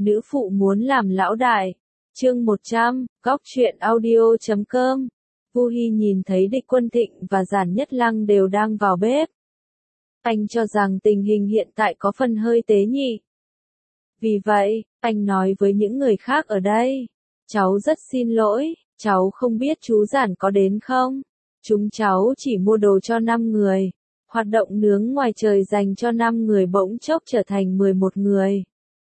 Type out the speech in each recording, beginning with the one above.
Nữ phụ muốn làm lão đại. Chương 100, góc truyện audio.com. Vu Hi nhìn thấy Địch Quân Thịnh và Giản Nhất Lăng đều đang vào bếp. Anh cho rằng tình hình hiện tại có phần hơi tế nhị. Vì vậy, anh nói với những người khác ở đây. Cháu rất xin lỗi, cháu không biết chú Giản có đến không? Chúng cháu chỉ mua đồ cho 5 người. Hoạt động nướng ngoài trời dành cho 5 người bỗng chốc trở thành 11 người.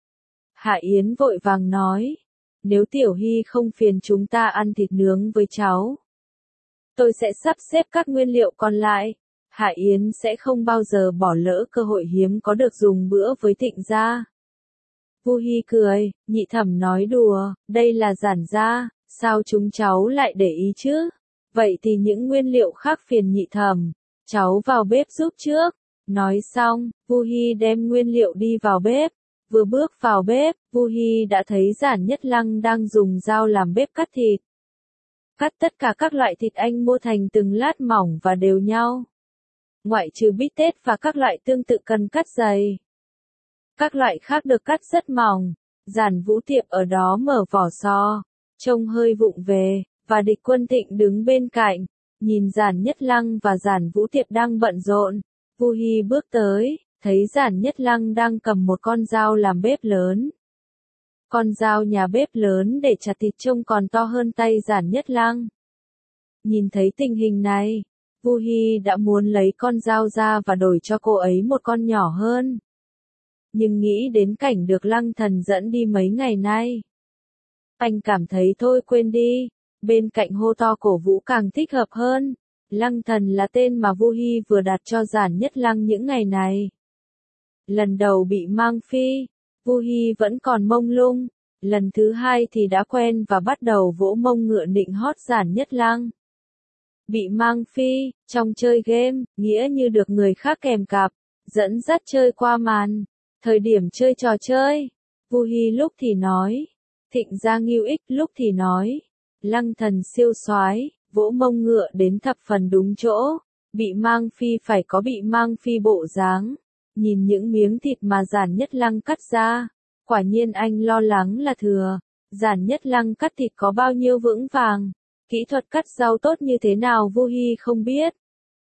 Hạ Yến vội vàng nói. Nếu Tiểu Hy không phiền chúng ta ăn thịt nướng với cháu, tôi sẽ sắp xếp các nguyên liệu còn lại. Hạ Yến sẽ không bao giờ bỏ lỡ cơ hội hiếm có được dùng bữa với Thịnh gia. Vu Hi cười, Nhị Thẩm nói đùa, đây là Giản gia, sao chúng cháu lại để ý chứ? Vậy thì những nguyên liệu khác phiền Nhị Thẩm, cháu vào bếp giúp trước. Nói xong, Vu Hi đem nguyên liệu đi vào bếp. Vừa bước vào bếp, Vu Hi đã thấy Giản Nhất Lăng đang dùng dao làm bếp cắt thịt. Cắt tất cả các loại thịt anh mua thành từng lát mỏng và đều nhau. Ngoại trừ bít tết và các loại tương tự cần cắt dày. Các loại khác được cắt rất mỏng. Giản Vũ Tiệp ở đó mở vỏ sò, trông hơi vụng về, và Địch Quân Thịnh đứng bên cạnh, nhìn Giản Nhất Lăng và Giản Vũ Tiệp đang bận rộn. Vu Hi bước tới, thấy Giản Nhất Lăng đang cầm một con dao làm bếp lớn. Con dao nhà bếp lớn để chặt thịt trông còn to hơn tay Giản Nhất Lăng. Nhìn thấy tình hình này, Vu Hi đã muốn lấy con dao ra và đổi cho cô ấy một con nhỏ hơn. Nhưng nghĩ đến cảnh được Lăng Thần dẫn đi mấy ngày nay, anh cảm thấy thôi quên đi, bên cạnh hô to cổ vũ càng thích hợp hơn. Lăng Thần là tên mà Vu Hi vừa đặt cho Giản Nhất Lăng những ngày này. Lần đầu bị mang phi, Vu Hi vẫn còn mông lung, lần thứ hai thì đã quen và bắt đầu vỗ mông ngựa nịnh hót Giản Nhất Lăng. Bị mang phi, trong chơi game, nghĩa như được người khác kèm cặp, dẫn dắt chơi qua màn. Thời điểm chơi trò chơi, Vu Hi lúc thì nói, Thịnh gia nghiêu ích lúc thì nói, Lăng Thần siêu soái, vỗ mông ngựa đến thập phần đúng chỗ, bị mang phi phải có bị mang phi bộ dáng. Nhìn những miếng thịt mà Giản Nhất Lăng cắt ra, quả nhiên anh lo lắng là thừa. Giản Nhất Lăng cắt thịt có bao nhiêu vững vàng, kỹ thuật cắt rau tốt như thế nào Vu Hi không biết.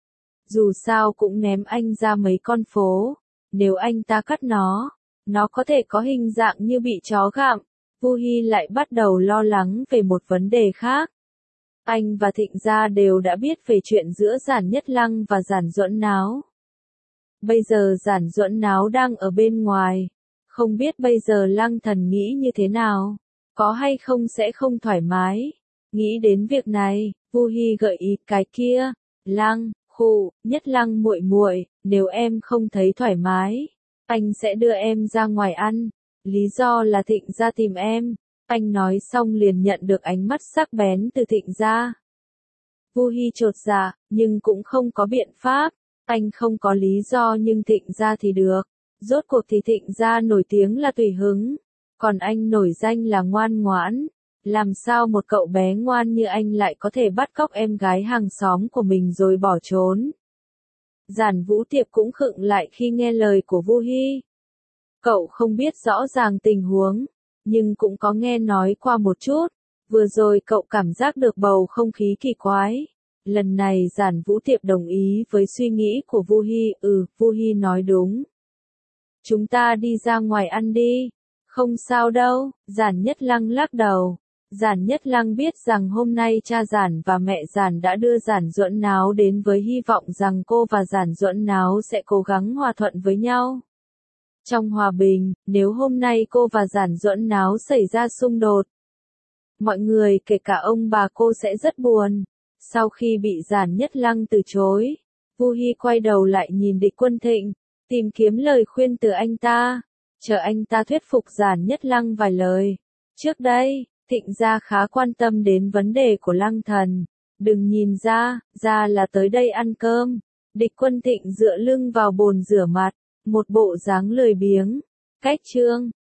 Dù sao cũng ném anh ra mấy con phố, nếu anh ta cắt nó có thể có hình dạng như bị chó gặm. Vu Hi lại bắt đầu lo lắng về một vấn đề khác. Anh và Thịnh gia đều đã biết về chuyện giữa Giản Nhất Lăng và Giản Duẫn Náo. Bây giờ Giản Duẫn Náo đang ở bên ngoài, không biết bây giờ Lăng Thần nghĩ như thế nào, có hay không sẽ không thoải mái. Nghĩ đến việc này, Vu Hi gợi ý cái kia, Lăng, Nhất Lăng muội muội, nếu em không thấy thoải mái, anh sẽ đưa em ra ngoài ăn, lý do là Thịnh gia tìm em. Anh nói xong liền nhận được ánh mắt sắc bén từ Thịnh gia. Vu Hi chột dạ, nhưng cũng không có biện pháp. Anh không có lý do nhưng Thịnh gia thì được. Rốt cuộc thì Thịnh gia nổi tiếng là tùy hứng, còn anh nổi danh là ngoan ngoãn. Làm sao một cậu bé ngoan như anh lại có thể bắt cóc em gái hàng xóm của mình rồi bỏ trốn? Giản Vũ Tiệp cũng khựng lại khi nghe lời của Vu Hi. Cậu không biết rõ ràng tình huống, nhưng cũng có nghe nói qua một chút. Vừa rồi cậu cảm giác được bầu không khí kỳ quái. Lần này Giản Vũ Tiệp đồng ý với suy nghĩ của Vu Hi. Vu Hi nói đúng. Chúng ta đi ra ngoài ăn đi. Không sao đâu, Giản Nhất Lăng lắc đầu. Giản Nhất Lăng biết rằng hôm nay cha Giản và mẹ Giản đã đưa Giản Duẫn Náo đến với hy vọng rằng cô và Giản Duẫn Náo sẽ cố gắng hòa thuận với nhau. Trong hòa bình, nếu hôm nay cô và Giản Duẫn Náo xảy ra xung đột, mọi người kể cả ông bà cô sẽ rất buồn. Sau khi bị Giản Nhất Lăng từ chối, Vu Hi quay đầu lại nhìn Địch Quân Thịnh, tìm kiếm lời khuyên từ anh ta, chờ anh ta thuyết phục Giản Nhất Lăng vài lời. Trước đây, Thịnh gia khá quan tâm đến vấn đề của Lăng Thần. Đừng nhìn ra là tới đây ăn cơm. Địch Quân Thịnh dựa lưng vào bồn rửa mặt, một bộ dáng lười biếng. Cách chương